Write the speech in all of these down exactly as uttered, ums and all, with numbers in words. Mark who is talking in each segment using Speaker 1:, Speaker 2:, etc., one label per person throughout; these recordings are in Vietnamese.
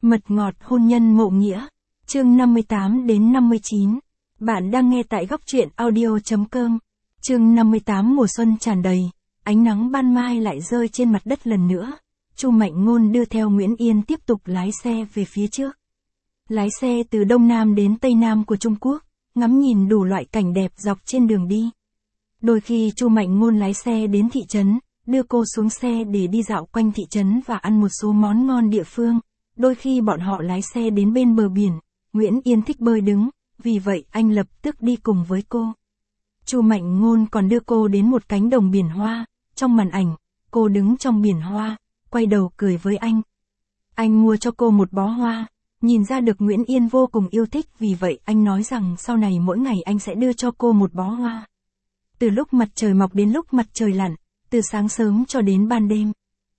Speaker 1: Mật ngọt hôn nhân mộ nghĩa. Chương năm mươi tám đến năm mươi chín. Bạn đang nghe tại góc truyện audio chấm com. Chương năm mươi tám. Mùa xuân tràn đầy, ánh nắng ban mai lại rơi trên mặt đất lần nữa. Chu Mạnh Ngôn đưa theo Nguyễn Yên tiếp tục lái xe về phía trước. Lái xe từ đông nam đến tây nam của Trung Quốc, ngắm nhìn đủ loại cảnh đẹp dọc trên đường đi. Đôi khi Chu Mạnh Ngôn lái xe đến thị trấn, đưa cô xuống xe để đi dạo quanh thị trấn và ăn một số món ngon địa phương. Đôi khi bọn họ lái xe đến bên bờ biển, Nguyễn Yên thích bơi đứng, vì vậy anh lập tức đi cùng với cô. Chu Mạnh Ngôn còn đưa cô đến một cánh đồng biển hoa, trong màn ảnh, cô đứng trong biển hoa, quay đầu cười với anh. Anh mua cho cô một bó hoa, nhìn ra được Nguyễn Yên vô cùng yêu thích, vì vậy anh nói rằng sau này mỗi ngày anh sẽ đưa cho cô một bó hoa. Từ lúc mặt trời mọc đến lúc mặt trời lặn, từ sáng sớm cho đến ban đêm.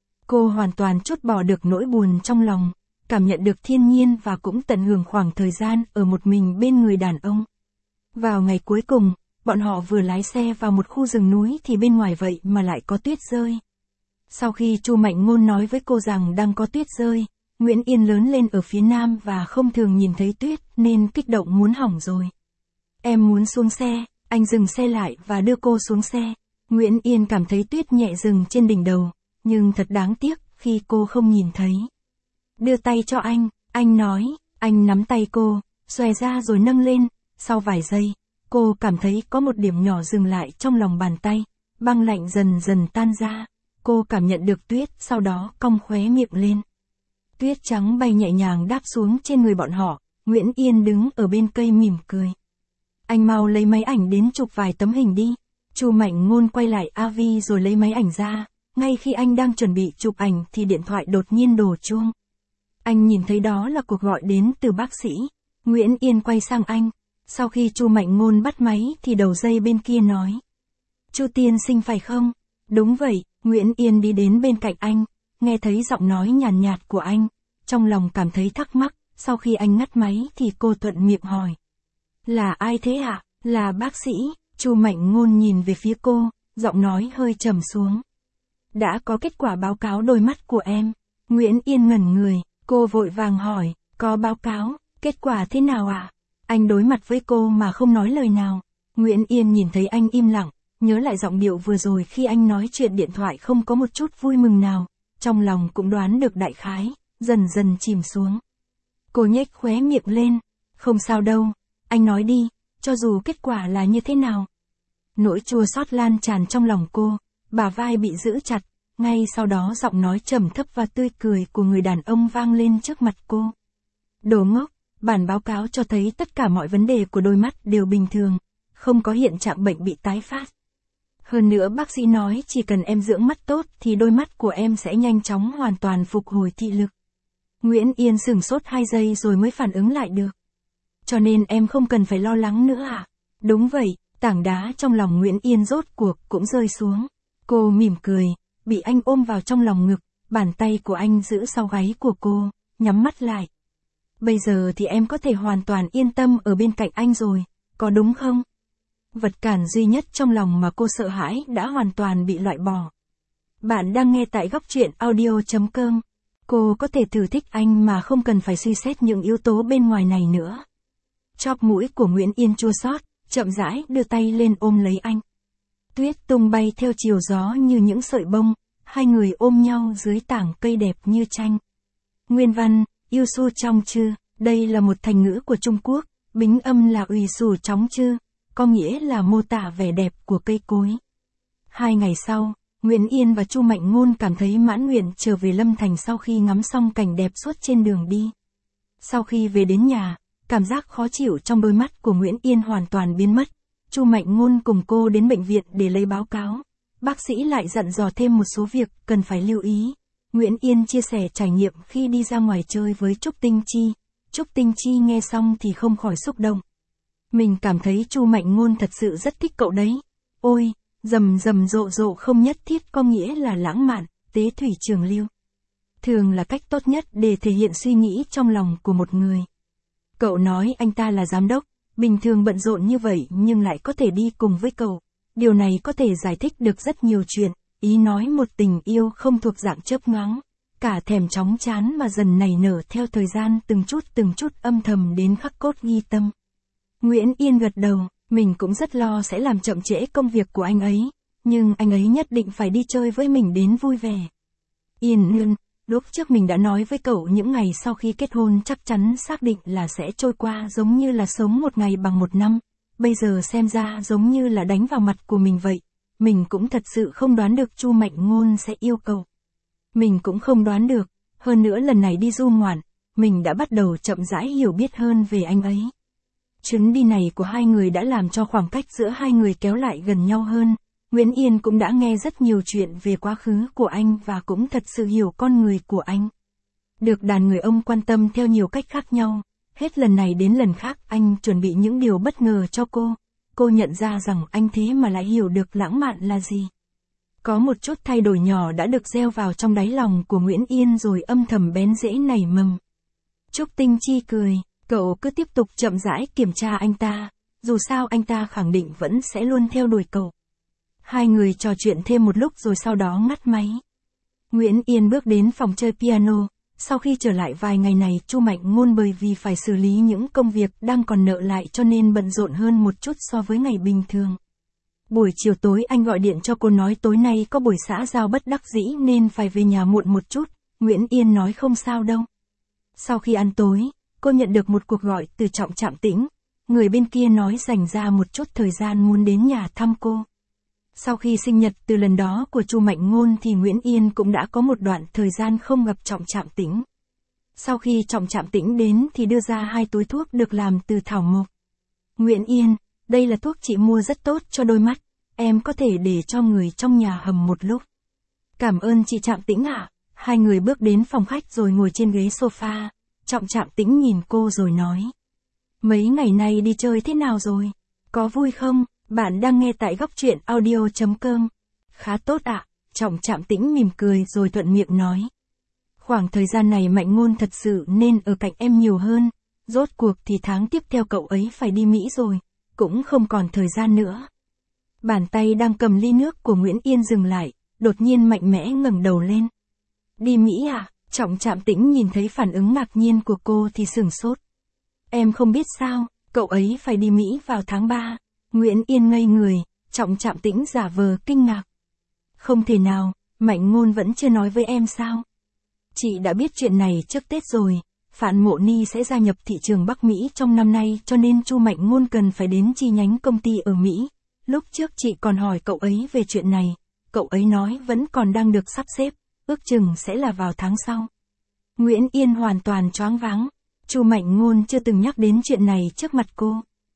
Speaker 1: Cô hoàn toàn trút bỏ được nỗi buồn trong lòng, cảm nhận được thiên nhiên và cũng tận hưởng khoảng thời gian ở một mình bên người đàn ông. Vào ngày cuối cùng, bọn họ vừa lái xe vào một khu rừng núi thì bên ngoài vậy mà lại có tuyết rơi. Sau khi Chu Mạnh Ngôn nói với cô rằng đang có tuyết rơi, Nguyễn Yên lớn lên ở phía nam và không thường nhìn thấy tuyết nên kích động muốn hỏng rồi. Em muốn xuống xe, anh dừng xe lại và đưa cô xuống xe. Nguyễn Yên cảm thấy tuyết nhẹ rừng trên đỉnh đầu, nhưng thật đáng tiếc khi cô không nhìn thấy. Đưa tay cho anh, anh nói, anh nắm tay cô, xòe ra rồi nâng lên, sau vài giây, cô cảm thấy có một điểm nhỏ dừng lại trong lòng bàn tay, băng lạnh dần dần tan ra, cô cảm nhận được tuyết, sau đó cong khóe miệng lên. Tuyết trắng bay nhẹ nhàng đáp xuống trên người bọn họ, Nguyễn Yên đứng ở bên cây mỉm cười. Anh mau lấy máy ảnh đến chụp vài tấm hình đi. Chu Mạnh Ngôn quay lại a vê rồi lấy máy ảnh ra, ngay khi anh đang chuẩn bị chụp ảnh thì điện thoại đột nhiên đổ chuông. Anh nhìn thấy đó là cuộc gọi đến từ bác sĩ. Nguyễn Yên quay sang anh, sau khi Chu Mạnh Ngôn bắt máy thì đầu dây bên kia nói. Chu tiên sinh phải không? Đúng vậy, Nguyễn Yên đi đến bên cạnh anh, nghe thấy giọng nói nhàn nhạt, nhạt của anh, trong lòng cảm thấy thắc mắc, sau khi anh ngắt máy thì cô thuận miệng hỏi. Là ai thế ạ? À? Là bác sĩ. Chu Mạnh Ngôn nhìn về phía cô, giọng nói hơi trầm xuống. Đã có kết quả báo cáo đôi mắt của em. Nguyễn Yên ngẩn người, cô vội vàng hỏi, có báo cáo, kết quả thế nào ạ? À? Anh đối mặt với cô mà không nói lời nào. Nguyễn Yên nhìn thấy anh im lặng, nhớ lại giọng điệu vừa rồi khi anh nói chuyện điện thoại không có một chút vui mừng nào, trong lòng cũng đoán được đại khái, dần dần chìm xuống. Cô nhếch khóe miệng lên, không sao đâu, anh nói đi. Cho dù kết quả là như thế nào. Nỗi chua xót lan tràn trong lòng cô, bả vai bị giữ chặt, ngay sau đó giọng nói trầm thấp và tươi cười của người đàn ông vang lên trước mặt cô. Đồ ngốc, bản báo cáo cho thấy tất cả mọi vấn đề của đôi mắt đều bình thường, không có hiện trạng bệnh bị tái phát. Hơn nữa bác sĩ nói chỉ cần em dưỡng mắt tốt thì đôi mắt của em sẽ nhanh chóng hoàn toàn phục hồi thị lực. Nguyễn Yên sửng sốt hai giây rồi mới phản ứng lại được. Cho nên em không cần phải lo lắng nữa à? Đúng vậy, tảng đá trong lòng Nguyễn Yên rốt cuộc cũng rơi xuống. Cô mỉm cười, bị anh ôm vào trong lòng ngực, bàn tay của anh giữ sau gáy của cô, nhắm mắt lại. Bây giờ thì em có thể hoàn toàn yên tâm ở bên cạnh anh rồi, có đúng không? Vật cản duy nhất trong lòng mà cô sợ hãi đã hoàn toàn bị loại bỏ. Bạn đang nghe tại góc truyện audio chấm com. Cô có thể thử thích anh mà không cần phải suy xét những yếu tố bên ngoài này nữa. Chóp mũi của Nguyễn Yên chua xót, chậm rãi đưa tay lên ôm lấy anh. Tuyết tung bay theo chiều gió như những sợi bông, hai người ôm nhau dưới tảng cây đẹp như tranh. Nguyên văn, yêu su trong chư, đây là một thành ngữ của Trung Quốc, bính âm là ủy sủ chóng chư, có nghĩa là mô tả vẻ đẹp của cây cối. Hai ngày sau, Nguyễn Yên và Chu Mạnh Ngôn cảm thấy mãn nguyện trở về Lâm Thành sau khi ngắm xong cảnh đẹp suốt trên đường đi. Sau khi về đến nhà, cảm giác khó chịu trong đôi mắt của Nguyễn Yên hoàn toàn biến mất. Chu Mạnh Ngôn cùng cô đến bệnh viện để lấy báo cáo. Bác sĩ lại dặn dò thêm một số việc cần phải lưu ý. Nguyễn Yên chia sẻ trải nghiệm khi đi ra ngoài chơi với Trúc Tinh Chi. Trúc Tinh Chi nghe xong thì không khỏi xúc động. Mình cảm thấy Chu Mạnh Ngôn thật sự rất thích cậu đấy. Ôi, rầm rầm rộ rộ không nhất thiết có nghĩa là lãng mạn, tế thủy trường lưu. Thường là cách tốt nhất để thể hiện suy nghĩ trong lòng của một người. Cậu nói anh ta là giám đốc, bình thường bận rộn như vậy nhưng lại có thể đi cùng với cậu. Điều này có thể giải thích được rất nhiều chuyện, ý nói một tình yêu không thuộc dạng chớp nhoáng. cả thèm chóng chán mà dần nảy nở theo thời gian từng chút từng chút âm thầm đến khắc cốt ghi tâm. Nguyễn Yên gật đầu, mình cũng rất lo sẽ làm chậm trễ công việc của anh ấy, nhưng anh ấy nhất định phải đi chơi với mình đến vui vẻ. Yên Ngân, lúc trước mình đã nói với cậu những ngày sau khi kết hôn chắc chắn xác định là sẽ trôi qua giống như là sống một ngày bằng một năm, bây giờ xem ra giống như là đánh vào mặt của mình vậy. Mình cũng thật sự không đoán được Chu Mạnh Ngôn sẽ yêu cầu. Mình cũng không đoán được, hơn nữa lần này đi du ngoạn, mình đã bắt đầu chậm rãi hiểu biết hơn về anh ấy. Chuyến đi này của hai người đã làm cho khoảng cách giữa hai người kéo lại gần nhau hơn. Nguyễn Yên cũng đã nghe rất nhiều chuyện về quá khứ của anh và cũng thật sự hiểu con người của anh. Được đàn người ông quan tâm theo nhiều cách khác nhau, hết lần này đến lần khác anh chuẩn bị những điều bất ngờ cho cô. Cô nhận ra rằng anh thế mà lại hiểu được lãng mạn là gì. Có một chút thay đổi nhỏ đã được gieo vào trong đáy lòng của Nguyễn Yên rồi âm thầm bén rễ nảy mầm. Trúc Tinh Chi cười, cậu cứ tiếp tục chậm rãi kiểm tra anh ta, dù sao anh ta khẳng định vẫn sẽ luôn theo đuổi cậu. Hai người trò chuyện thêm một lúc rồi sau đó ngắt máy. Nguyễn Yên bước đến phòng chơi piano, sau khi trở lại vài ngày này Chu Mạnh Ngôn bởi vì phải xử lý những công việc đang còn nợ lại cho nên bận rộn hơn một chút so với ngày bình thường. Buổi chiều tối anh gọi điện cho cô nói tối nay có buổi xã giao bất đắc dĩ nên phải về nhà muộn một chút, Nguyễn Yên nói không sao đâu. Sau khi ăn tối, cô nhận được một cuộc gọi từ Trọng Trạm Tĩnh, người bên kia nói dành ra một chút thời gian muốn đến nhà thăm cô. Sau khi sinh nhật từ lần đó của Chu Mạnh Ngôn thì Nguyễn Yên cũng đã có một đoạn thời gian không gặp Trọng Trạm Tĩnh. Sau khi Trọng Trạm Tĩnh đến thì đưa ra hai túi thuốc được làm từ thảo mộc. Nguyễn Yên, đây là thuốc chị mua rất tốt cho đôi mắt, em có thể để cho người trong nhà hầm một lúc. Cảm ơn chị Trạm Tĩnh ạ. Hai người bước đến phòng khách rồi ngồi trên ghế sofa, Trọng Trạm Tĩnh nhìn cô rồi nói. Mấy ngày nay đi chơi thế nào rồi? Có vui không? Bạn đang nghe tại góc truyện audio chấm com. Khá tốt ạ, Trọng Trạm Tĩnh mỉm cười rồi thuận miệng nói. Khoảng thời gian này Mạnh Ngôn thật sự nên ở cạnh em nhiều hơn, rốt cuộc thì tháng tiếp theo cậu ấy phải đi Mỹ rồi, cũng không còn thời gian nữa. Bàn tay đang cầm ly nước của Nguyễn Yên dừng lại, đột nhiên mạnh mẽ ngẩng đầu lên. Đi Mỹ à? Trọng Trạm Tĩnh nhìn thấy phản ứng ngạc nhiên của cô thì sửng sốt. Em không biết sao, cậu ấy phải đi Mỹ vào tháng ba. Nguyễn Yên ngây người, Trọng Trạm Tĩnh giả vờ kinh ngạc. Không thể nào, Mạnh Ngôn vẫn chưa nói với em sao? Chị đã biết chuyện này trước Tết rồi, Phạn Mộ Ni sẽ gia nhập thị trường Bắc Mỹ trong năm nay cho nên Chu Mạnh Ngôn cần phải đến chi nhánh công ty ở Mỹ. Lúc trước chị còn hỏi cậu ấy về chuyện này, cậu ấy nói vẫn còn đang được sắp xếp, ước chừng sẽ là vào tháng sau. Nguyễn Yên hoàn toàn choáng váng, Chu Mạnh Ngôn chưa từng nhắc đến chuyện này trước mặt cô.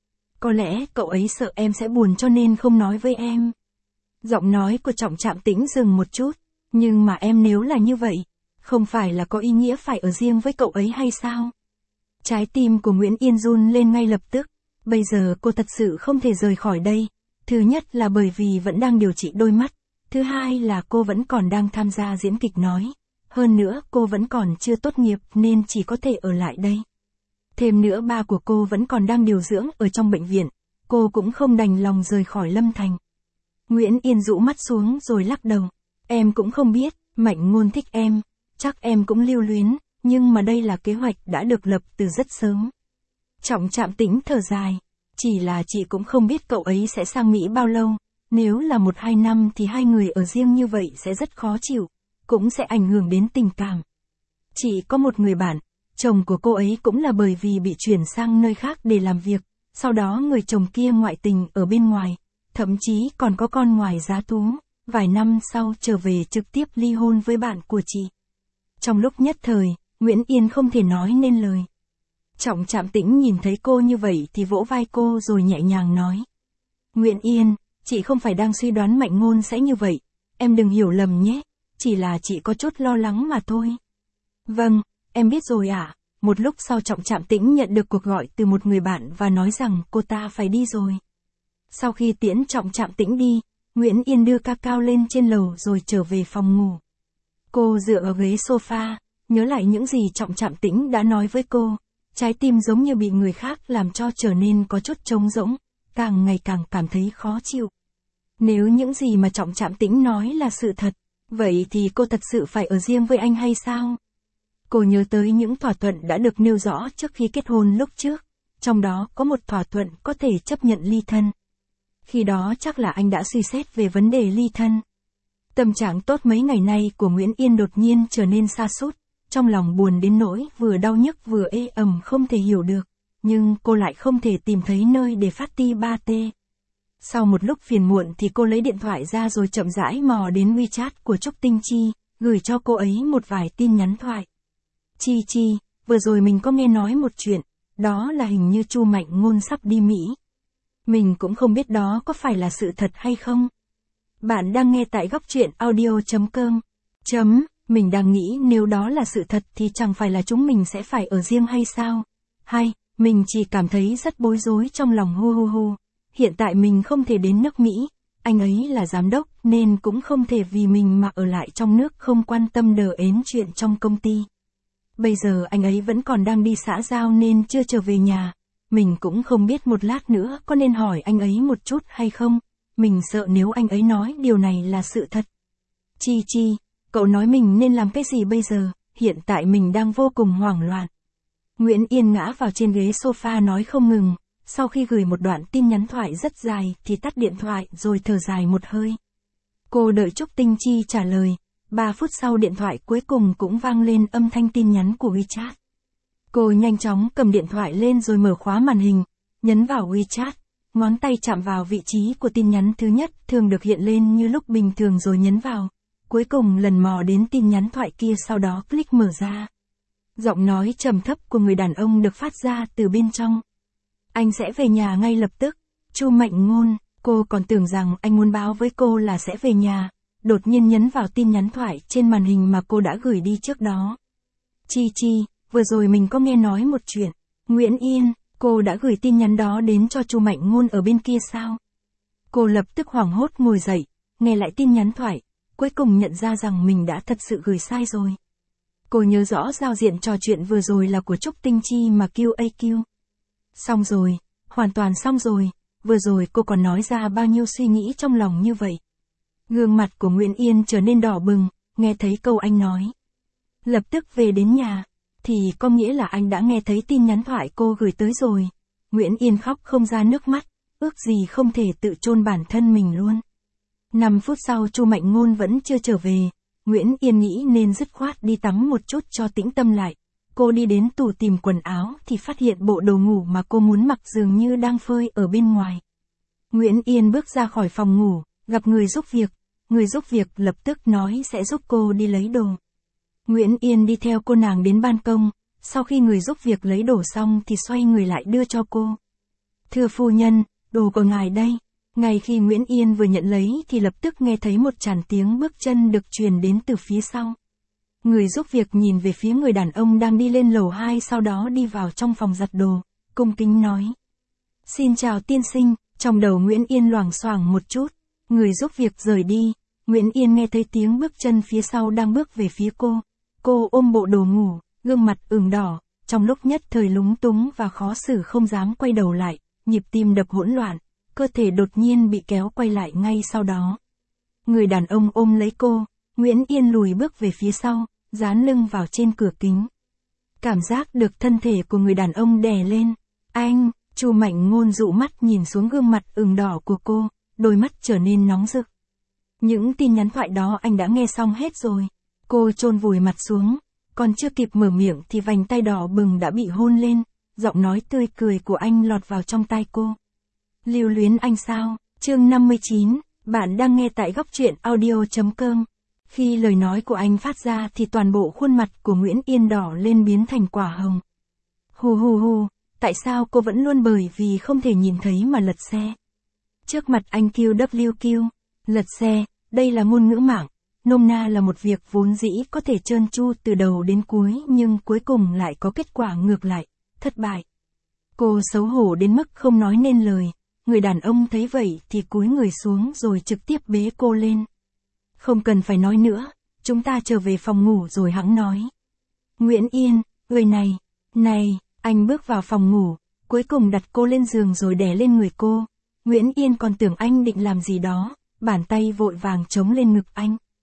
Speaker 1: Có lẽ cậu ấy sợ em sẽ buồn cho nên không nói với em. Giọng nói của Trọng Trạm Tĩnh dừng một chút, nhưng mà em nếu là như vậy, không phải là có ý nghĩa phải ở riêng với cậu ấy hay sao? Trái tim của Nguyễn Yên run lên ngay lập tức, bây giờ cô thật sự không thể rời khỏi đây. Thứ nhất là bởi vì vẫn đang điều trị đôi mắt, thứ hai là cô vẫn còn đang tham gia diễn kịch nói, hơn nữa cô vẫn còn chưa tốt nghiệp nên chỉ có thể ở lại đây. Thêm nữa ba của cô vẫn còn đang điều dưỡng ở trong bệnh viện, cô cũng không đành lòng rời khỏi Lâm Thành. Nguyễn Yên rũ mắt xuống rồi lắc đầu, em cũng không biết, Mạnh Ngôn thích em, chắc em cũng lưu luyến, nhưng mà đây là kế hoạch đã được lập từ rất sớm. Trọng Trạm Tĩnh thở dài, chỉ là chị cũng không biết cậu ấy sẽ sang Mỹ bao lâu, nếu là một hai năm thì hai người ở riêng như vậy sẽ rất khó chịu, cũng sẽ ảnh hưởng đến tình cảm. Chị có một người bạn, chồng của cô ấy cũng là bởi vì bị chuyển sang nơi khác để làm việc, sau đó người chồng kia ngoại tình ở bên ngoài, thậm chí còn có con ngoài giá thú, vài năm sau trở về trực tiếp ly hôn với bạn của chị. Trong lúc nhất thời, Nguyễn Yên không thể nói nên lời. Trọng Trạm Tĩnh nhìn thấy cô như vậy thì vỗ vai cô rồi nhẹ nhàng nói. Nguyễn Yên, chị không phải đang suy đoán Mạnh Ngôn sẽ như vậy, em đừng hiểu lầm nhé, chỉ là chị có chút lo lắng mà thôi. Vâng, em biết rồi ạ. À. Một lúc sau Trọng Trạm Tĩnh nhận được cuộc gọi từ một người bạn và nói rằng cô ta phải đi rồi. Sau khi tiễn Trọng Trạm Tĩnh đi, Nguyễn Yên đưa cacao lên trên lầu rồi trở về phòng ngủ. Cô dựa ở ghế sofa, nhớ lại những gì Trọng Trạm Tĩnh đã nói với cô, trái tim giống như bị người khác làm cho trở nên có chút trống rỗng, càng ngày càng cảm thấy khó chịu. Nếu những gì mà Trọng Trạm Tĩnh nói là sự thật, Vậy thì cô thật sự phải ở riêng với anh hay sao? Cô nhớ tới những thỏa thuận đã được nêu rõ trước khi kết hôn lúc trước, trong đó có một thỏa thuận có thể chấp nhận ly thân. Khi đó chắc là anh đã suy xét về vấn đề ly thân. Tâm trạng tốt mấy ngày nay của Nguyễn Yên đột nhiên trở nên sa sút, trong lòng buồn đến nỗi vừa đau nhức vừa ê ẩm không thể hiểu được, nhưng cô lại không thể tìm thấy nơi để phát ti ba tê. Sau một lúc phiền muộn thì cô lấy điện thoại ra rồi chậm rãi mò đến WeChat của Trúc Tinh Chi, gửi cho cô ấy một vài tin nhắn thoại. Chi Chi, vừa rồi mình có nghe nói một chuyện, đó là hình như Chu Mạnh Ngôn sắp đi Mỹ. Mình cũng không biết đó có phải là sự thật hay không. Bạn đang nghe tại góc truyện audio chấm com. Chấm, mình đang nghĩ nếu đó là sự thật thì chẳng phải là chúng mình sẽ phải ở riêng hay sao? Hay, mình chỉ cảm thấy rất bối rối trong lòng hu hu hu. Hiện tại mình không thể đến nước Mỹ, anh ấy là giám đốc nên cũng không thể vì mình mà ở lại trong nước không quan tâm đờ ến chuyện trong công ty. Bây giờ anh ấy vẫn còn đang đi xã giao nên chưa trở về nhà. Mình cũng không biết một lát nữa có nên hỏi anh ấy một chút hay không. Mình sợ nếu anh ấy nói điều này là sự thật. Chi Chi, cậu nói mình nên làm cái gì bây giờ, hiện tại mình đang vô cùng hoảng loạn. Nguyễn Yên ngã vào trên ghế sofa nói không ngừng, sau khi gửi một đoạn tin nhắn thoại rất dài thì tắt điện thoại rồi thở dài một hơi. Cô đợi Trúc Tinh Chi trả lời, ba phút sau điện thoại cuối cùng cũng vang lên âm thanh tin nhắn của WeChat. Cô nhanh chóng cầm điện thoại lên rồi mở khóa màn hình, nhấn vào WeChat. Ngón tay chạm vào vị trí của tin nhắn thứ nhất thường được hiện lên như lúc bình thường rồi nhấn vào. Cuối cùng lần mò đến tin nhắn thoại kia sau đó click mở ra. Giọng nói trầm thấp của người đàn ông được phát ra từ bên trong. Anh sẽ về nhà ngay lập tức. Chu Mạnh Ngôn, cô còn tưởng rằng anh muốn báo với cô là sẽ về nhà. Đột nhiên nhấn vào tin nhắn thoại trên màn hình mà cô đã gửi đi trước đó. Chi Chi, vừa rồi mình có nghe nói một chuyện. Nguyễn Yên, cô đã gửi tin nhắn đó đến cho Chu Mạnh Ngôn ở bên kia sao? Cô lập tức hoảng hốt ngồi dậy, nghe lại tin nhắn thoại, cuối cùng nhận ra rằng mình đã thật sự gửi sai rồi. Cô nhớ rõ giao diện trò chuyện vừa rồi là của Trúc Tinh Chi mà Q A Q. Xong rồi, hoàn toàn xong rồi, vừa rồi cô còn nói ra bao nhiêu suy nghĩ trong lòng như vậy. Gương mặt của Nguyễn Yên trở nên đỏ bừng, nghe thấy câu anh nói. Lập tức về đến nhà, thì có nghĩa là anh đã nghe thấy tin nhắn thoại cô gửi tới rồi. Nguyễn Yên khóc không ra nước mắt, ước gì không thể tự chôn bản thân mình luôn. Năm phút sau Chu Mạnh Ngôn vẫn chưa trở về, Nguyễn Yên nghĩ nên dứt khoát đi tắm một chút cho tĩnh tâm lại. Cô đi đến tủ tìm quần áo thì phát hiện bộ đồ ngủ mà cô muốn mặc dường như đang phơi ở bên ngoài. Nguyễn Yên bước ra khỏi phòng ngủ, gặp người giúp việc. Người giúp việc lập tức nói sẽ giúp cô đi lấy đồ. Nguyễn Yên đi theo cô nàng đến ban công, sau khi người giúp việc lấy đồ xong thì xoay người lại đưa cho cô. Thưa phu nhân, đồ của ngài đây. Ngay khi Nguyễn Yên vừa nhận lấy thì lập tức nghe thấy một tràng tiếng bước chân được truyền đến từ phía sau. Người giúp việc nhìn về phía người đàn ông đang đi lên lầu hai sau đó đi vào trong phòng giặt đồ, cung kính nói. Xin chào tiên sinh, trong đầu Nguyễn Yên loảng xoảng một chút, người giúp việc rời đi, Nguyễn Yên nghe thấy tiếng bước chân phía sau đang bước về phía cô. Cô ôm bộ đồ ngủ, gương mặt ửng đỏ, trong lúc nhất thời lúng túng và khó xử không dám quay đầu lại, nhịp tim đập hỗn loạn, cơ thể đột nhiên bị kéo quay lại ngay sau đó. Người đàn ông ôm lấy cô, Nguyễn Yên lùi bước về phía sau, dán lưng vào trên cửa kính. Cảm giác được thân thể của người đàn ông đè lên. Anh, Chu Mạnh Ngôn dụ mắt nhìn xuống gương mặt ửng đỏ của cô, đôi mắt trở nên nóng rực. Những tin nhắn thoại đó anh đã nghe xong hết rồi. Cô chôn vùi mặt xuống, còn chưa kịp mở miệng thì vành tay đỏ bừng đã bị hôn lên, giọng nói tươi cười của anh lọt vào trong tai cô. Lưu luyến anh sao? Chương năm mươi chín, bạn đang nghe tại góc truyện audio chấm com. Khi lời nói của anh phát ra thì toàn bộ khuôn mặt của Nguyễn Yên đỏ lên biến thành quả hồng. Hù hù hù, tại sao cô vẫn luôn bởi vì không thể nhìn thấy mà lật xe? Trước mặt anh Q W Q, lật xe, đây là ngôn ngữ mạng, nôm na là một việc vốn dĩ có thể trơn tru từ đầu đến cuối nhưng cuối cùng lại có kết quả ngược lại, thất bại. Cô xấu hổ đến mức không nói nên lời, người đàn ông thấy vậy thì cúi người xuống rồi trực tiếp bế cô lên. Không cần phải nói nữa, chúng ta trở về phòng ngủ rồi hẵng nói. Nguyễn Yên, người này, này, anh bước vào phòng ngủ, cuối cùng đặt cô lên giường rồi đè lên người cô. Nguyễn Yên còn tưởng anh định làm gì đó, bàn tay vội vàng chống lên ngực anh.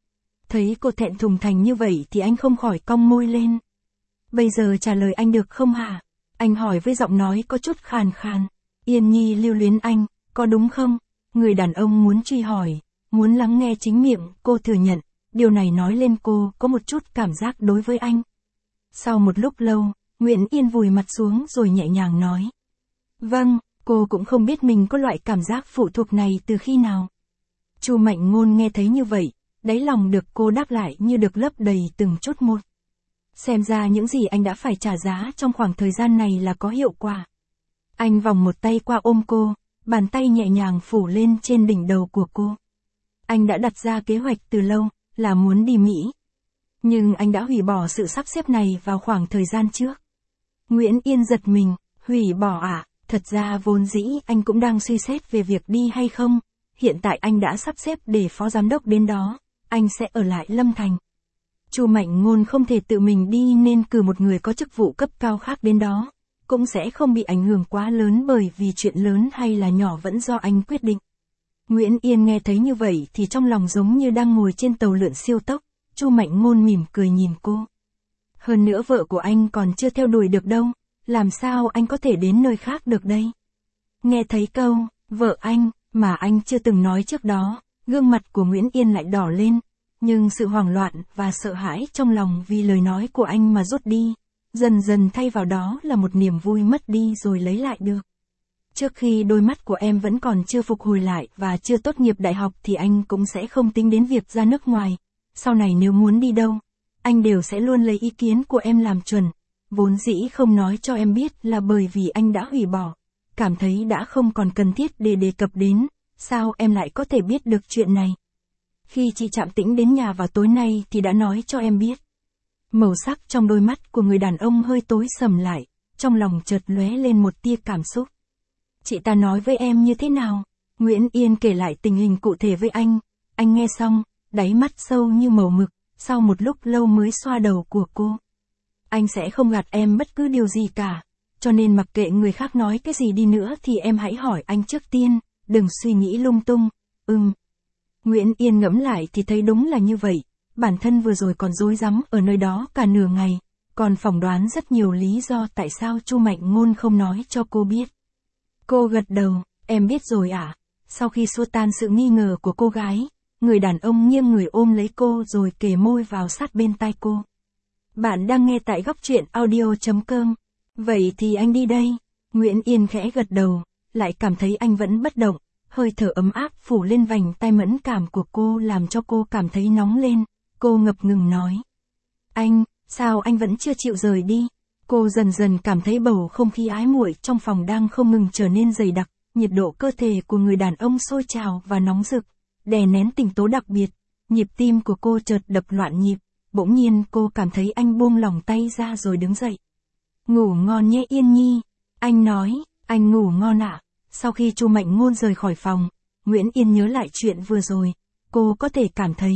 Speaker 1: Thấy cô thẹn thùng thành như vậy thì anh không khỏi cong môi lên. Bây giờ trả lời anh được không hả? Anh hỏi với giọng nói có chút khàn khàn. Yên Nhi lưu luyến anh, có đúng không? Người đàn ông muốn truy hỏi, muốn lắng nghe chính miệng, cô thừa nhận, điều này nói lên cô có một chút cảm giác đối với anh. Sau một lúc lâu, Nguyễn Yên vùi mặt xuống rồi nhẹ nhàng nói. Vâng, cô cũng không biết mình có loại cảm giác phụ thuộc này từ khi nào. Chu Mạnh Ngôn nghe thấy như vậy, đáy lòng được cô đáp lại như được lấp đầy từng chút một. Xem ra những gì anh đã phải trả giá trong khoảng thời gian này là có hiệu quả. Anh vòng một tay qua ôm cô, bàn tay nhẹ nhàng phủ lên trên đỉnh đầu của cô. Anh đã đặt ra kế hoạch từ lâu, là muốn đi Mỹ. Nhưng anh đã hủy bỏ sự sắp xếp này vào khoảng thời gian trước. Nguyễn Yên giật mình, hủy bỏ à, thật ra vốn dĩ anh cũng đang suy xét về việc đi hay không. Hiện tại anh đã sắp xếp để phó giám đốc đến đó, anh sẽ ở lại Lâm Thành. Chu Mạnh Ngôn không thể tự mình đi nên cử một người có chức vụ cấp cao khác đến đó, cũng sẽ không bị ảnh hưởng quá lớn bởi vì chuyện lớn hay là nhỏ vẫn do anh quyết định. Nguyễn Yên nghe thấy như vậy thì trong lòng giống như đang ngồi trên tàu lượn siêu tốc, Chu Mạnh Ngôn mỉm cười nhìn cô. Hơn nữa vợ của anh còn chưa theo đuổi được đâu, làm sao anh có thể đến nơi khác được đây? Nghe thấy câu, vợ anh, mà anh chưa từng nói trước đó, gương mặt của Nguyễn Yên lại đỏ lên, nhưng sự hoảng loạn và sợ hãi trong lòng vì lời nói của anh mà rút đi, dần dần thay vào đó là một niềm vui mất đi rồi lấy lại được. Trước khi đôi mắt của em vẫn còn chưa phục hồi lại và chưa tốt nghiệp đại học thì anh cũng sẽ không tính đến việc ra nước ngoài. Sau này nếu muốn đi đâu, anh đều sẽ luôn lấy ý kiến của em làm chuẩn. Vốn dĩ không nói cho em biết là bởi vì anh đã hủy bỏ, cảm thấy đã không còn cần thiết để đề cập đến, sao em lại có thể biết được chuyện này? Khi chị Trạm Tĩnh đến nhà vào tối nay thì đã nói cho em biết. Màu sắc trong đôi mắt của người đàn ông hơi tối sầm lại, trong lòng chợt lóe lên một tia cảm xúc. Chị ta nói với em như thế nào? Nguyễn Yên kể lại tình hình cụ thể với anh, anh nghe xong, đáy mắt sâu như màu mực, sau một lúc lâu mới xoa đầu của cô. Anh sẽ không gạt em bất cứ điều gì cả, cho nên mặc kệ người khác nói cái gì đi nữa thì em hãy hỏi anh trước tiên, đừng suy nghĩ lung tung. Ừm. Nguyễn Yên ngẫm lại thì thấy đúng là như vậy, bản thân vừa rồi còn rối rắm ở nơi đó cả nửa ngày, còn phỏng đoán rất nhiều lý do tại sao Chu Mạnh Ngôn không nói cho cô biết. Cô gật đầu, em biết rồi ạ. À? Sau khi xua tan sự nghi ngờ của cô gái, người đàn ông nghiêng người ôm lấy cô rồi kề môi vào sát bên tai cô. Bạn đang nghe tại góc truyện audio chấm com. Vậy thì anh đi đây. Nguyễn Yên khẽ gật đầu, lại cảm thấy anh vẫn bất động, hơi thở ấm áp phủ lên vành tai mẫn cảm của cô làm cho cô cảm thấy nóng lên, cô ngập ngừng nói. Anh, sao anh vẫn chưa chịu rời đi? Cô dần dần cảm thấy bầu không khí ái muội trong phòng đang không ngừng trở nên dày đặc, nhiệt độ cơ thể của người đàn ông sôi trào và nóng rực, đè nén tình tố đặc biệt, nhịp tim của cô chợt đập loạn nhịp, bỗng nhiên cô cảm thấy anh buông lỏng tay ra rồi đứng dậy. Ngủ ngon nhé Yên Nhi, anh nói, anh ngủ ngon ạ. À? Sau khi Chu Mạnh Ngôn rời khỏi phòng, Nguyễn Yên nhớ lại chuyện vừa rồi, cô có thể cảm thấy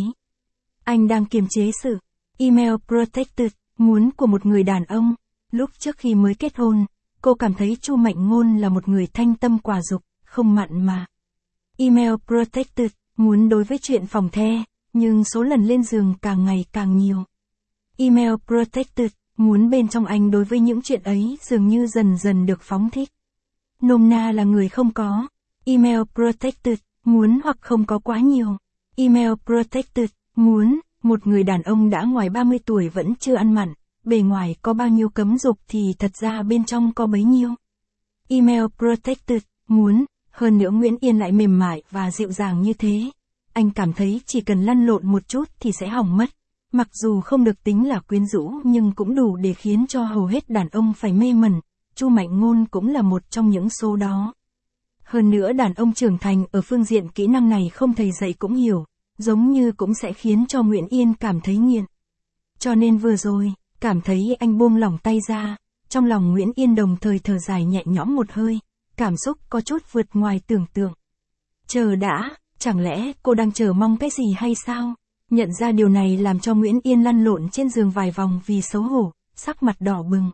Speaker 1: anh đang kiềm chế sự email protected muốn của một người đàn ông. Lúc trước khi mới kết hôn, cô cảm thấy Chu Mạnh Ngôn là một người thanh tâm quả dục, không mặn mà. Email protected muốn đối với chuyện phòng the, nhưng số lần lên giường càng ngày càng nhiều. Email protected muốn bên trong anh đối với những chuyện ấy dường như dần dần được phóng thích. Nôm na là người không có. Email protected muốn hoặc không có quá nhiều. Email protected muốn một người đàn ông đã ngoài ba mươi tuổi vẫn chưa ăn mặn, bề ngoài có bao nhiêu cấm dục thì thật ra bên trong có bấy nhiêu. Email protected muốn, hơn nữa Nguyễn Yên lại mềm mại và dịu dàng như thế. Anh cảm thấy chỉ cần lăn lộn một chút thì sẽ hỏng mất. Mặc dù không được tính là quyến rũ nhưng cũng đủ để khiến cho hầu hết đàn ông phải mê mẩn. Chu Mạnh Ngôn cũng là một trong những số đó. Hơn nữa đàn ông trưởng thành ở phương diện kỹ năng này không thầy dạy cũng hiểu, giống như cũng sẽ khiến cho Nguyễn Yên cảm thấy nghiện. Cho nên vừa rồi, cảm thấy anh buông lỏng tay ra, trong lòng Nguyễn Yên đồng thời thở dài nhẹ nhõm một hơi, cảm xúc có chút vượt ngoài tưởng tượng. Chờ đã, chẳng lẽ cô đang chờ mong cái gì hay sao? Nhận ra điều này làm cho Nguyễn Yên lăn lộn trên giường vài vòng vì xấu hổ, sắc mặt đỏ bừng.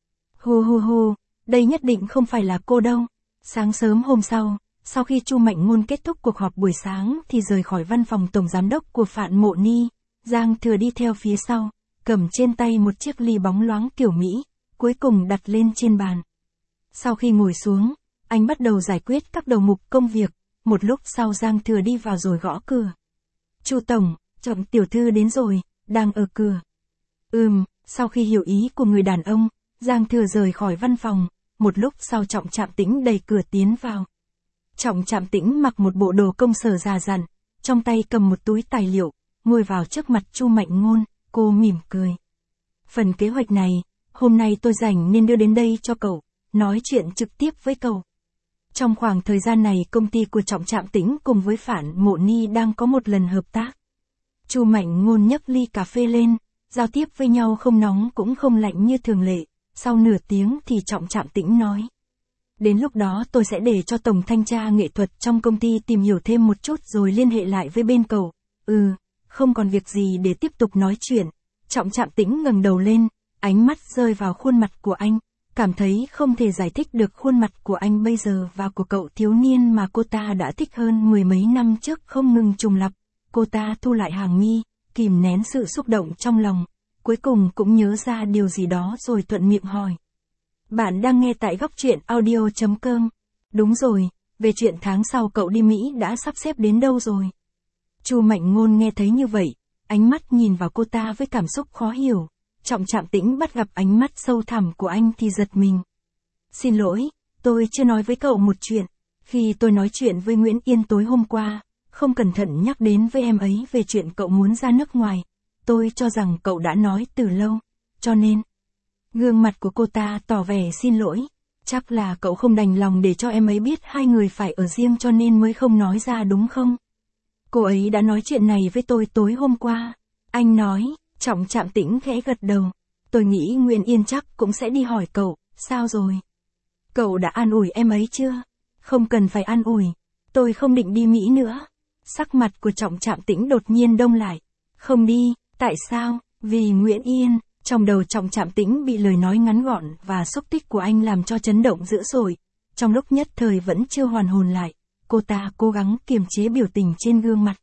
Speaker 1: Hù hù hù, đây nhất định không phải là cô đâu. Sáng sớm hôm sau, sau khi Chu Mạnh Ngôn kết thúc cuộc họp buổi sáng thì rời khỏi văn phòng tổng giám đốc của Phạn Mộ Ni, Giang Thừa đi theo phía sau, cầm trên tay một chiếc ly bóng loáng kiểu Mỹ, cuối cùng đặt lên trên bàn. Sau khi ngồi xuống, anh bắt đầu giải quyết các đầu mục công việc, một lúc sau Giang Thừa đi vào rồi gõ cửa. Chu tổng, Trọng tiểu thư đến rồi, đang ở cửa. Ừm, sau khi hiểu ý của người đàn ông, Giang Thừa rời khỏi văn phòng, một lúc sau Trọng Trạm Tĩnh đẩy cửa tiến vào. Trọng Trạm Tĩnh mặc một bộ đồ công sở già dặn, trong tay cầm một túi tài liệu, ngồi vào trước mặt Chu Mạnh Ngôn, cô mỉm cười. Phần kế hoạch này, hôm nay tôi rảnh nên đưa đến đây cho cậu, nói chuyện trực tiếp với cậu. Trong khoảng thời gian này công ty của Trọng Trạm Tĩnh cùng với Phản Mộ Ni đang có một lần hợp tác. Chu Mạnh Ngôn nhấc ly cà phê lên, giao tiếp với nhau không nóng cũng không lạnh như thường lệ, sau nửa tiếng thì Trọng Trạm Tĩnh nói. Đến lúc đó tôi sẽ để cho tổng thanh tra nghệ thuật trong công ty tìm hiểu thêm một chút rồi liên hệ lại với bên cậu. Ừ, không còn việc gì để tiếp tục nói chuyện. Trọng Trạm Tĩnh ngẩng đầu lên, ánh mắt rơi vào khuôn mặt của anh, cảm thấy không thể giải thích được khuôn mặt của anh bây giờ và của cậu thiếu niên mà cô ta đã thích hơn mười mấy năm trước không ngừng trùng lặp. Cô ta thu lại hàng mi, kìm nén sự xúc động trong lòng, cuối cùng cũng nhớ ra điều gì đó rồi thuận miệng hỏi. Bạn đang nghe tại góc truyện audio chấm com. Đúng rồi, về chuyện tháng sau cậu đi Mỹ đã sắp xếp đến đâu rồi? Chu Mạnh Ngôn nghe thấy như vậy, ánh mắt nhìn vào cô ta với cảm xúc khó hiểu. Trọng Trạm Tĩnh bắt gặp ánh mắt sâu thẳm của anh thì giật mình. Xin lỗi, tôi chưa nói với cậu một chuyện. Khi tôi nói chuyện với Nguyễn Yên tối hôm qua, không cẩn thận nhắc đến với em ấy về chuyện cậu muốn ra nước ngoài. Tôi cho rằng cậu đã nói từ lâu, cho nên... Gương mặt của cô ta tỏ vẻ xin lỗi. Chắc là cậu không đành lòng để cho em ấy biết hai người phải ở riêng cho nên mới không nói ra đúng không? Cô ấy đã nói chuyện này với tôi tối hôm qua. Anh nói, Trọng Trạm Tĩnh khẽ gật đầu. Tôi nghĩ Nguyễn Yên chắc cũng sẽ đi hỏi cậu, sao rồi? Cậu đã an ủi em ấy chưa? Không cần phải an ủi, tôi không định đi Mỹ nữa. Sắc mặt của Trọng Trạm Tĩnh đột nhiên đông lại. Không đi, tại sao? Vì Nguyễn Yên. Trong đầu Trọng Trạm Tĩnh bị lời nói ngắn gọn và xúc tích của anh làm cho chấn động dữ dội. Trong lúc nhất thời vẫn chưa hoàn hồn lại, cô ta cố gắng kiềm chế biểu tình trên gương mặt.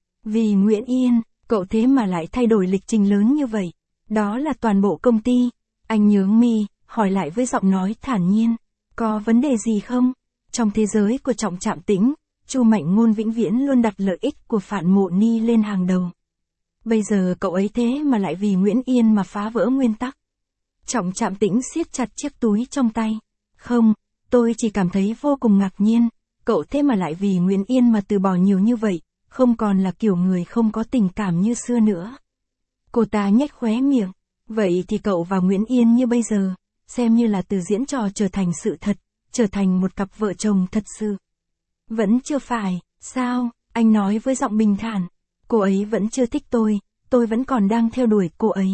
Speaker 1: Vì Nguyễn Yên, cậu thế mà lại thay đổi lịch trình lớn như vậy. Đó là toàn bộ công ty. Anh nhướng mi, hỏi lại với giọng nói thản nhiên. Có vấn đề gì không? Trong thế giới của Trọng Trạm Tĩnh, Chu Mạnh Ngôn vĩnh viễn luôn đặt lợi ích của Phản Mộ Ni lên hàng đầu. Bây giờ cậu ấy thế mà lại vì Nguyễn Yên mà phá vỡ nguyên tắc. Trọng Trạm Tĩnh siết chặt chiếc túi trong tay. Không, tôi chỉ cảm thấy vô cùng ngạc nhiên. Cậu thế mà lại vì Nguyễn Yên mà từ bỏ nhiều như vậy, không còn là kiểu người không có tình cảm như xưa nữa. Cô ta nhếch khóe miệng. Vậy thì cậu và Nguyễn Yên như bây giờ, xem như là từ diễn trò trở thành sự thật, trở thành một cặp vợ chồng thật sự. Vẫn chưa phải, sao? Anh nói với giọng bình thản. Cô ấy vẫn chưa thích tôi, tôi vẫn còn đang theo đuổi cô ấy.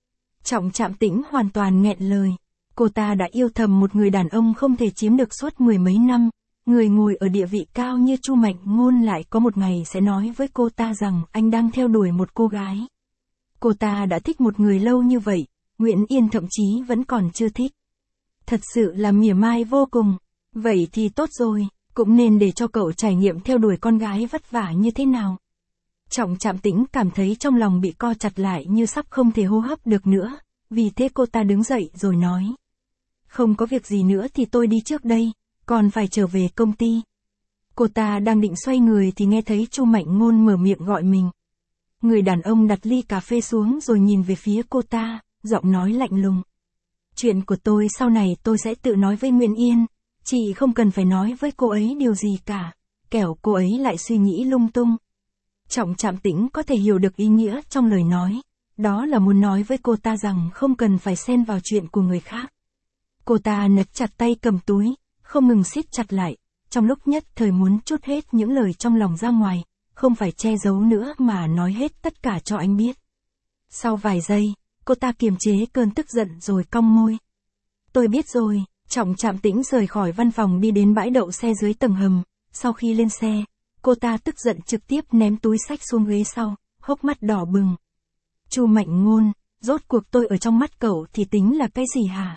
Speaker 1: Trọng Trạm Tĩnh hoàn toàn nghẹn lời. Cô ta đã yêu thầm một người đàn ông không thể chiếm được suốt mười mấy năm. Người ngồi ở địa vị cao như Chu Mạnh Ngôn lại có một ngày sẽ nói với cô ta rằng anh đang theo đuổi một cô gái. Cô ta đã thích một người lâu như vậy, Nguyễn Yên thậm chí vẫn còn chưa thích. Thật sự là mỉa mai vô cùng. Vậy thì tốt rồi, cũng nên để cho cậu trải nghiệm theo đuổi con gái vất vả như thế nào. Trọng Trạm Tĩnh cảm thấy trong lòng bị co chặt lại như sắp không thể hô hấp được nữa, vì thế cô ta đứng dậy rồi nói. Không có việc gì nữa thì tôi đi trước đây, còn phải trở về công ty. Cô ta đang định xoay người thì nghe thấy Chu Mạnh Ngôn mở miệng gọi mình. Người đàn ông đặt ly cà phê xuống rồi nhìn về phía cô ta, giọng nói lạnh lùng. Chuyện của tôi sau này tôi sẽ tự nói với Nguyễn Yên, chị không cần phải nói với cô ấy điều gì cả, kẻo cô ấy lại suy nghĩ lung tung. Trọng Trạm Tĩnh có thể hiểu được ý nghĩa trong lời nói, đó là muốn nói với cô ta rằng không cần phải xen vào chuyện của người khác. Cô ta nắm chặt tay cầm túi, không ngừng siết chặt lại, trong lúc nhất thời muốn trút hết những lời trong lòng ra ngoài, không phải che giấu nữa mà nói hết tất cả cho anh biết. Sau vài giây, cô ta kiềm chế cơn tức giận rồi cong môi. Tôi biết rồi. Trọng Trạm Tĩnh rời khỏi văn phòng đi đến bãi đậu xe dưới tầng hầm, sau khi lên xe, cô ta tức giận trực tiếp ném túi xách xuống ghế sau, hốc mắt đỏ bừng. Chu Mạnh Ngôn, rốt cuộc tôi ở trong mắt cậu thì tính là cái gì hả?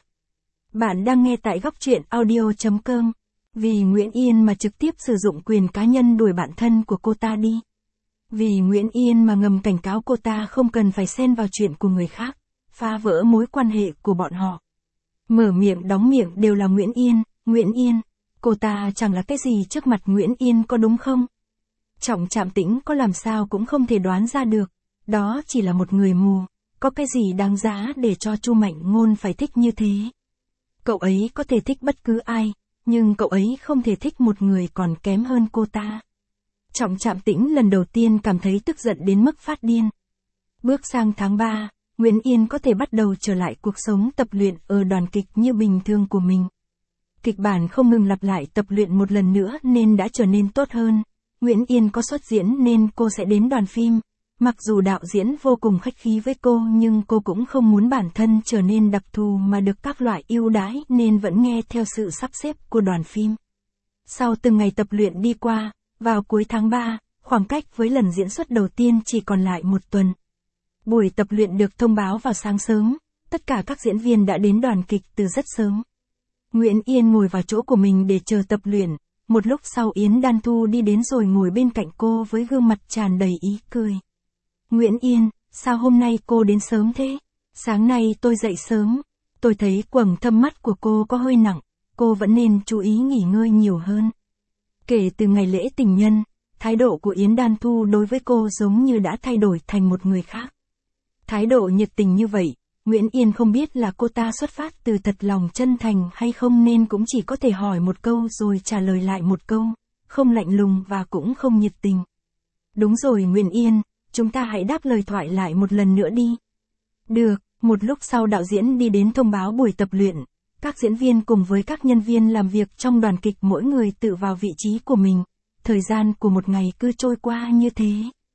Speaker 1: Bạn đang nghe tại góc truyện audio chấm com. Vì Nguyễn Yên mà trực tiếp sử dụng quyền cá nhân đuổi bạn thân của cô ta đi. Vì Nguyễn Yên mà ngầm cảnh cáo cô ta không cần phải xen vào chuyện của người khác, phá vỡ mối quan hệ của bọn họ. Mở miệng đóng miệng đều là Nguyễn Yên, Nguyễn Yên, cô ta chẳng là cái gì trước mặt Nguyễn Yên có đúng không? Trọng Trạm Tĩnh có làm sao cũng không thể đoán ra được, đó chỉ là một người mù, có cái gì đáng giá để cho Chu Mạnh Ngôn phải thích như thế. Cậu ấy có thể thích bất cứ ai, nhưng cậu ấy không thể thích một người còn kém hơn cô ta. Trọng Trạm Tĩnh lần đầu tiên cảm thấy tức giận đến mức phát điên. Bước sang tháng ba, Nguyễn Yên có thể bắt đầu trở lại cuộc sống tập luyện ở đoàn kịch như bình thường của mình. Kịch bản không ngừng lặp lại tập luyện một lần nữa nên đã trở nên tốt hơn. Nguyễn Yên có xuất diễn nên cô sẽ đến đoàn phim. Mặc dù đạo diễn vô cùng khách khí với cô nhưng cô cũng không muốn bản thân trở nên đặc thù mà được các loại ưu đãi nên vẫn nghe theo sự sắp xếp của đoàn phim. Sau từng ngày tập luyện đi qua, vào cuối tháng ba, khoảng cách với lần diễn xuất đầu tiên chỉ còn lại một tuần. Buổi tập luyện được thông báo vào sáng sớm, tất cả các diễn viên đã đến đoàn kịch từ rất sớm. Nguyễn Yên ngồi vào chỗ của mình để chờ tập luyện, một lúc sau Yến Đan Thu đi đến rồi ngồi bên cạnh cô với gương mặt tràn đầy ý cười. Nguyễn Yên, sao hôm nay cô đến sớm thế? Sáng nay tôi dậy sớm, tôi thấy quầng thâm mắt của cô có hơi nặng, cô vẫn nên chú ý nghỉ ngơi nhiều hơn. Kể từ ngày lễ tình nhân, thái độ của Yến Đan Thu đối với cô giống như đã thay đổi thành một người khác. Thái độ nhiệt tình như vậy, Nguyễn Yên không biết là cô ta xuất phát từ thật lòng chân thành hay không nên cũng chỉ có thể hỏi một câu rồi trả lời lại một câu, không lạnh lùng và cũng không nhiệt tình. Đúng rồi Nguyễn Yên, chúng ta hãy đáp lời thoại lại một lần nữa đi. Được, một lúc sau đạo diễn đi đến thông báo buổi tập luyện. Các diễn viên cùng với các nhân viên làm việc trong đoàn kịch mỗi người tự vào vị trí của mình. Thời gian của một ngày cứ trôi qua như thế.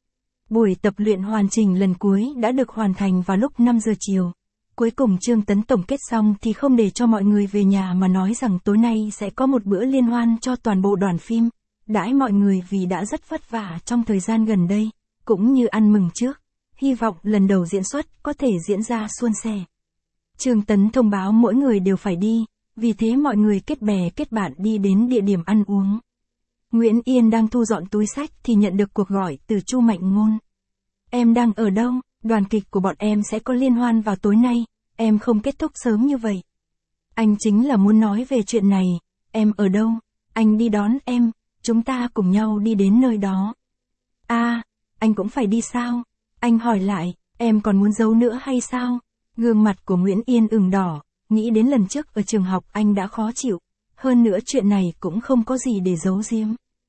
Speaker 1: Buổi tập luyện hoàn chỉnh lần cuối đã được hoàn thành vào lúc năm giờ chiều. Cuối cùng Trương Tấn tổng kết xong thì không để cho mọi người về nhà mà nói rằng tối nay sẽ có một bữa liên hoan cho toàn bộ đoàn phim. Đãi mọi người vì đã rất vất vả trong thời gian gần đây, cũng như ăn mừng trước. Hy vọng lần đầu diễn xuất có thể diễn ra suôn sẻ. Trương Tấn thông báo mỗi người đều phải đi, vì thế mọi người kết bè kết bạn đi đến địa điểm ăn uống. Nguyễn Yên đang thu dọn túi xách thì nhận được cuộc gọi từ Chu Mạnh Ngôn. Em đang ở đâu? Đoàn kịch của bọn em sẽ có liên hoan vào tối nay, em không kết thúc sớm như vậy. Anh chính là muốn nói về chuyện này, em ở đâu? Anh đi đón em, chúng ta cùng nhau đi đến nơi đó. À, anh cũng phải đi sao? Anh hỏi lại, em còn muốn giấu nữa hay sao? Gương mặt của Nguyễn Yên ửng đỏ, nghĩ đến lần trước ở trường học anh đã khó chịu, hơn nữa chuyện này cũng không có gì để giấu giếm.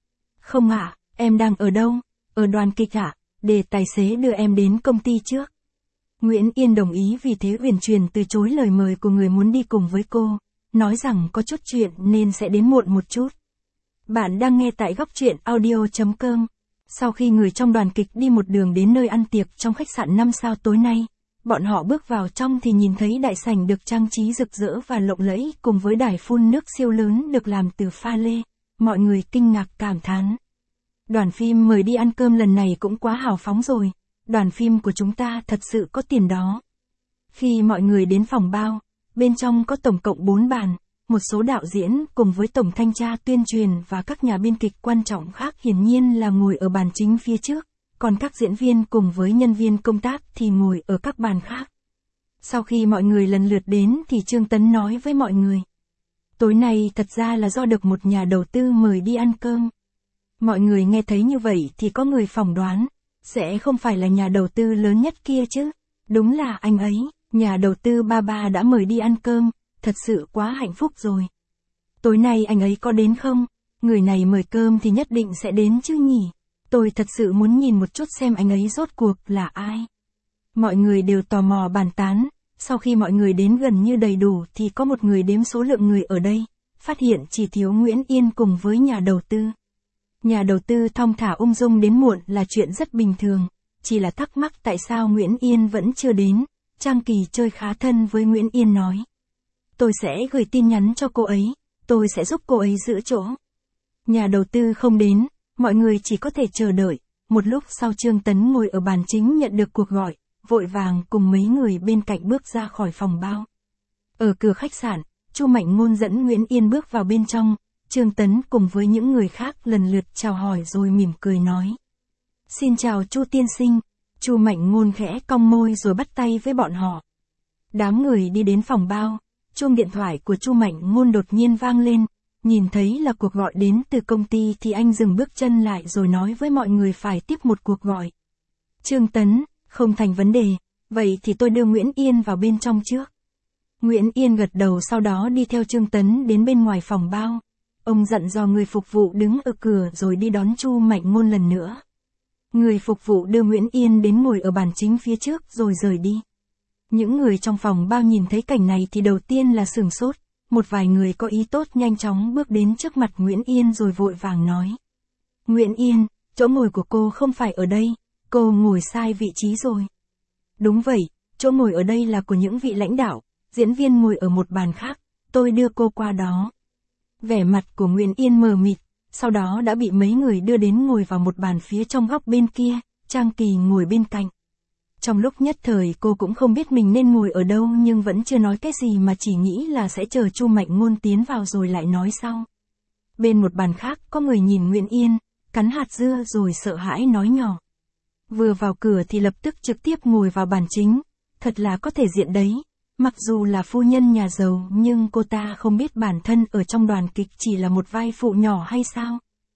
Speaker 1: Không ạ, em đang ở đâu? Ở đoàn kịch ạ, để tài xế đưa em đến công ty trước. Nguyễn Yên đồng ý vì thế uyển chuyển từ chối lời mời của người muốn đi cùng với cô, nói rằng có chút chuyện nên sẽ đến muộn một chút. Bạn đang nghe tại góc truyện audio chấm com. Sau khi người trong đoàn kịch đi một đường đến nơi ăn tiệc trong khách sạn năm sao tối nay, bọn họ bước vào trong thì nhìn thấy đại sảnh được trang trí rực rỡ và lộng lẫy cùng với đài phun nước siêu lớn được làm từ pha lê. Mọi người kinh ngạc cảm thán. Đoàn phim mời đi ăn cơm lần này cũng quá hào phóng rồi, đoàn phim của chúng ta thật sự có tiền đó. Khi mọi người đến phòng bao, bên trong có tổng cộng bốn bàn, một số đạo diễn cùng với tổng thanh tra tuyên truyền và các nhà biên kịch quan trọng khác hiển nhiên là ngồi ở bàn chính phía trước, còn các diễn viên cùng với nhân viên công tác thì ngồi ở các bàn khác. Sau khi mọi người lần lượt đến thì Trương Tấn nói với mọi người. Tối nay thật ra là do được một nhà đầu tư mời đi ăn cơm. Mọi người nghe thấy như vậy thì có người phỏng đoán, sẽ không phải là nhà đầu tư lớn nhất kia chứ. Đúng là anh ấy, nhà đầu tư ba ba đã mời đi ăn cơm, thật sự quá hạnh phúc rồi. Tối nay anh ấy có đến không? Người này mời cơm thì nhất định sẽ đến chứ nhỉ? Tôi thật sự muốn nhìn một chút xem anh ấy rốt cuộc là ai. Mọi người đều tò mò bàn tán, sau khi mọi người đến gần như đầy đủ thì có một người đếm số lượng người ở đây, phát hiện chỉ thiếu Nguyễn Yên cùng với nhà đầu tư. Nhà đầu tư thong thả ung dung đến muộn là chuyện rất bình thường, chỉ là thắc mắc tại sao Nguyễn Yên vẫn chưa đến. Trang Kỳ chơi khá thân với Nguyễn Yên nói. Tôi sẽ gửi tin nhắn cho cô ấy, tôi sẽ giúp cô ấy giữ chỗ. Nhà đầu tư không đến, mọi người chỉ có thể chờ đợi. Một lúc sau Trương Tấn ngồi ở bàn chính nhận được cuộc gọi, vội vàng cùng mấy người bên cạnh bước ra khỏi phòng bao. Ở cửa khách sạn, Chu Mạnh Ngôn dẫn Nguyễn Yên bước vào bên trong, Trương Tấn cùng với những người khác lần lượt chào hỏi rồi mỉm cười nói. Xin chào Chu tiên sinh. Chu Mạnh Ngôn khẽ cong môi rồi bắt tay với bọn họ. Đám người đi đến phòng bao, chuông điện thoại của Chu Mạnh Ngôn đột nhiên vang lên, nhìn thấy là cuộc gọi đến từ công ty thì anh dừng bước chân lại rồi nói với mọi người phải tiếp một cuộc gọi. Trương Tấn, không thành vấn đề, vậy thì tôi đưa Nguyễn Yên vào bên trong trước. Nguyễn Yên gật đầu sau đó đi theo Trương Tấn đến bên ngoài phòng bao. Ông dặn dò người phục vụ đứng ở cửa rồi đi đón Chu Mạnh Ngôn lần nữa. Người phục vụ đưa Nguyễn Yên đến ngồi ở bàn chính phía trước rồi rời đi. Những người trong phòng bao nhìn thấy cảnh này thì đầu tiên là sửng sốt, một vài người có ý tốt nhanh chóng bước đến trước mặt Nguyễn Yên rồi vội vàng nói. Nguyễn Yên, chỗ ngồi của cô không phải ở đây, cô ngồi sai vị trí rồi. Đúng vậy, chỗ ngồi ở đây là của những vị lãnh đạo, diễn viên ngồi ở một bàn khác, tôi đưa cô qua đó. Vẻ mặt của Nguyễn Yên mờ mịt, sau đó đã bị mấy người đưa đến ngồi vào một bàn phía trong góc bên kia, Trang Kỳ ngồi bên cạnh. Trong lúc nhất thời cô cũng không biết mình nên ngồi ở đâu nhưng vẫn chưa nói cái gì mà chỉ nghĩ là sẽ chờ Chu Mạnh Ngôn tiến vào rồi lại nói sau. Bên một bàn khác có người nhìn Nguyễn Yên, cắn hạt dưa rồi sợ hãi nói nhỏ. Vừa vào cửa thì lập tức trực tiếp ngồi vào bàn chính, thật là có thể diện đấy. Mặc dù là phu nhân nhà giàu nhưng cô ta không biết bản thân ở trong đoàn kịch chỉ là một vai phụ nhỏ hay sao?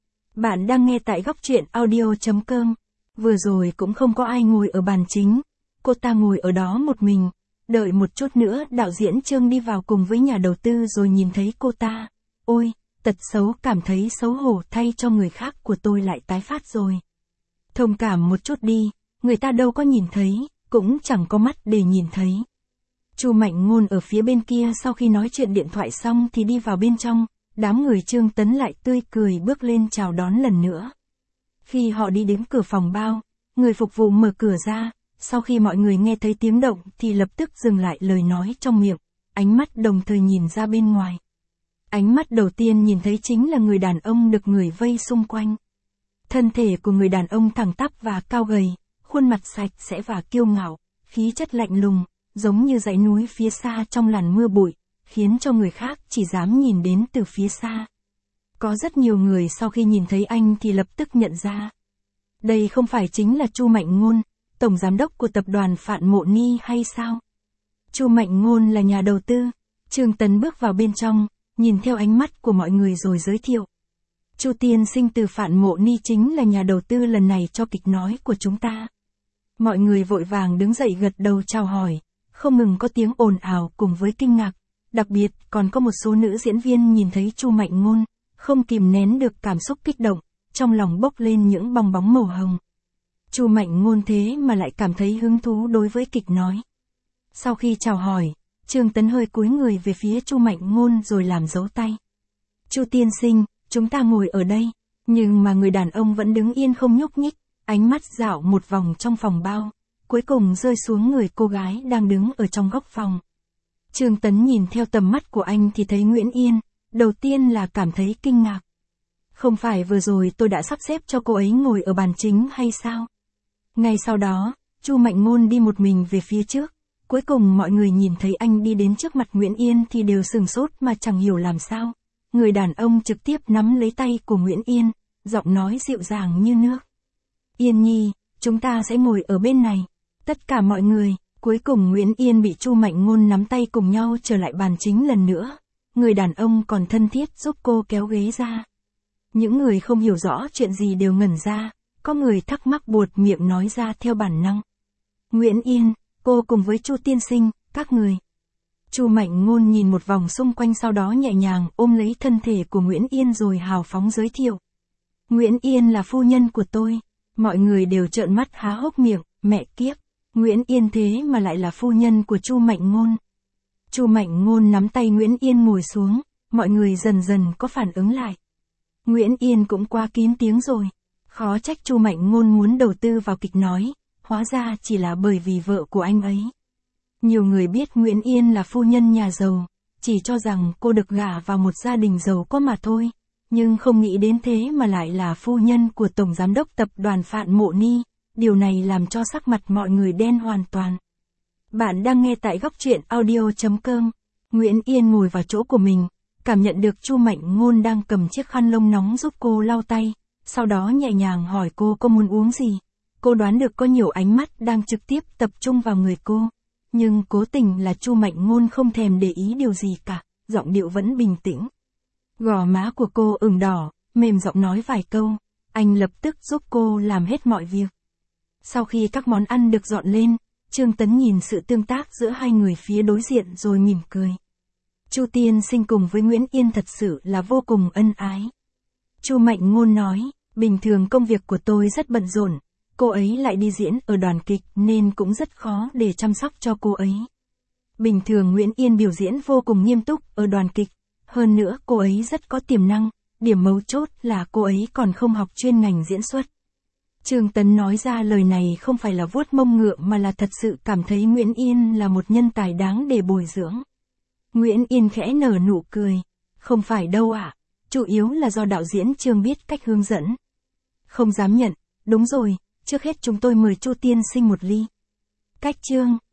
Speaker 1: Bạn đang nghe tại góc truyện audio chấm com. Vừa rồi cũng không có ai ngồi ở bàn chính, cô ta ngồi ở đó một mình, đợi một chút nữa đạo diễn Trương đi vào cùng với nhà đầu tư rồi nhìn thấy cô ta. Ôi, tật xấu cảm thấy xấu hổ thay cho người khác của tôi lại tái phát rồi. Thông cảm một chút đi, người ta đâu có nhìn thấy, cũng chẳng có mắt để nhìn thấy. Chu Mạnh Ngôn ở phía bên kia sau khi nói chuyện điện thoại xong thì đi vào bên trong, đám người Trương Tấn lại tươi cười bước lên chào đón lần nữa. Khi họ đi đến cửa phòng bao, người phục vụ mở cửa ra, sau khi mọi người nghe thấy tiếng động thì lập tức dừng lại lời nói trong miệng, ánh mắt đồng thời nhìn ra bên ngoài. Ánh mắt đầu tiên nhìn thấy chính là người đàn ông được người vây xung quanh. Thân thể của người đàn ông thẳng tắp và cao gầy, khuôn mặt sạch sẽ và kiêu ngạo, khí chất lạnh lùng, giống như dãy núi phía xa trong làn mưa bụi, khiến cho người khác chỉ dám nhìn đến từ phía xa. Có rất nhiều người sau khi nhìn thấy anh thì lập tức nhận ra. Đây không phải chính là Chu Mạnh Ngôn, tổng giám đốc của tập đoàn Phạn Mộ Ni hay sao? Chu Mạnh Ngôn là nhà đầu tư. Trương Tấn bước vào bên trong, nhìn theo ánh mắt của mọi người rồi giới thiệu. Chu tiên sinh từ Phạn Mộ Ni chính là nhà đầu tư lần này cho kịch nói của chúng ta. Mọi người vội vàng đứng dậy gật đầu chào hỏi, không ngừng có tiếng ồn ào cùng với kinh ngạc, đặc biệt còn có một số nữ diễn viên nhìn thấy Chu Mạnh Ngôn, không kìm nén được cảm xúc kích động, trong lòng bốc lên những bong bóng màu hồng. Chu Mạnh Ngôn thế mà lại cảm thấy hứng thú đối với kịch nói. Sau khi chào hỏi, Trương Tấn hơi cúi người về phía Chu Mạnh Ngôn rồi làm dấu tay. Chu tiên sinh, chúng ta ngồi ở đây, nhưng mà người đàn ông vẫn đứng yên không nhúc nhích, ánh mắt dạo một vòng trong phòng bao, cuối cùng rơi xuống người cô gái đang đứng ở trong góc phòng. Trương Tấn nhìn theo tầm mắt của anh thì thấy Nguyễn Yên, đầu tiên là cảm thấy kinh ngạc. Không phải vừa rồi tôi đã sắp xếp cho cô ấy ngồi ở bàn chính hay sao? Ngay sau đó, Chu Mạnh Ngôn đi một mình về phía trước, cuối cùng mọi người nhìn thấy anh đi đến trước mặt Nguyễn Yên thì đều sửng sốt mà chẳng hiểu làm sao. Người đàn ông trực tiếp nắm lấy tay của Nguyễn Yên, giọng nói dịu dàng như nước. Yên nhi, chúng ta sẽ ngồi ở bên này. Tất cả mọi người, cuối cùng Nguyễn Yên bị Chu Mạnh Ngôn nắm tay cùng nhau trở lại bàn chính lần nữa. Người đàn ông còn thân thiết giúp cô kéo ghế ra. Những người không hiểu rõ chuyện gì đều ngẩn ra, có người thắc mắc buột miệng nói ra theo bản năng. Nguyễn Yên, cô cùng với Chu tiên sinh, các người. Chu Mạnh Ngôn nhìn một vòng xung quanh sau đó nhẹ nhàng ôm lấy thân thể của Nguyễn Yên rồi hào phóng giới thiệu. Nguyễn Yên là phu nhân của tôi. Mọi người đều trợn mắt há hốc miệng, mẹ kiếp. Nguyễn Yên thế mà lại là phu nhân của Chu Mạnh Ngôn. Chu Mạnh Ngôn nắm tay Nguyễn Yên ngồi xuống, mọi người dần dần có phản ứng lại. Nguyễn Yên cũng quá kín tiếng rồi. Khó trách Chu Mạnh Ngôn muốn đầu tư vào kịch nói, hóa ra chỉ là bởi vì vợ của anh ấy. Nhiều người biết Nguyễn Yên là phu nhân nhà giàu, chỉ cho rằng cô được gả vào một gia đình giàu có mà thôi, nhưng không nghĩ đến thế mà lại là phu nhân của tổng giám đốc tập đoàn Phạn Mộ Ni, điều này làm cho sắc mặt mọi người đen hoàn toàn. Bạn đang nghe tại góc truyện audio chấm com. Nguyễn Yên ngồi vào chỗ của mình, cảm nhận được Chu Mạnh Ngôn đang cầm chiếc khăn lông nóng giúp cô lau tay, sau đó nhẹ nhàng hỏi cô có muốn uống gì. Cô đoán được có nhiều ánh mắt đang trực tiếp tập trung vào người cô, nhưng cố tình là Chu Mạnh Ngôn không thèm để ý điều gì cả, giọng điệu vẫn bình tĩnh. Gò má của cô ửng đỏ, mềm giọng nói vài câu, anh lập tức giúp cô làm hết mọi việc. Sau khi các món ăn được dọn lên, Trương Tấn nhìn sự tương tác giữa hai người phía đối diện rồi mỉm cười. Chu tiên sinh cùng với Nguyễn Yên thật sự là vô cùng ân ái. Chu Mạnh Ngôn nói, bình thường công việc của tôi rất bận rộn, cô ấy lại đi diễn ở đoàn kịch nên cũng rất khó để chăm sóc cho cô ấy. Bình thường Nguyễn Yên biểu diễn vô cùng nghiêm túc ở đoàn kịch, hơn nữa cô ấy rất có tiềm năng, điểm mấu chốt là cô ấy còn không học chuyên ngành diễn xuất. Trương Tấn nói ra lời này không phải là vuốt mông ngựa mà là thật sự cảm thấy Nguyễn Yên là một nhân tài đáng để bồi dưỡng. Nguyễn Yên khẽ nở nụ cười, không phải đâu ạ, chủ yếu là do đạo diễn Trương biết cách hướng dẫn. Không dám nhận, đúng rồi, trước hết chúng tôi mời Chu tiên sinh một ly. Cách Trương.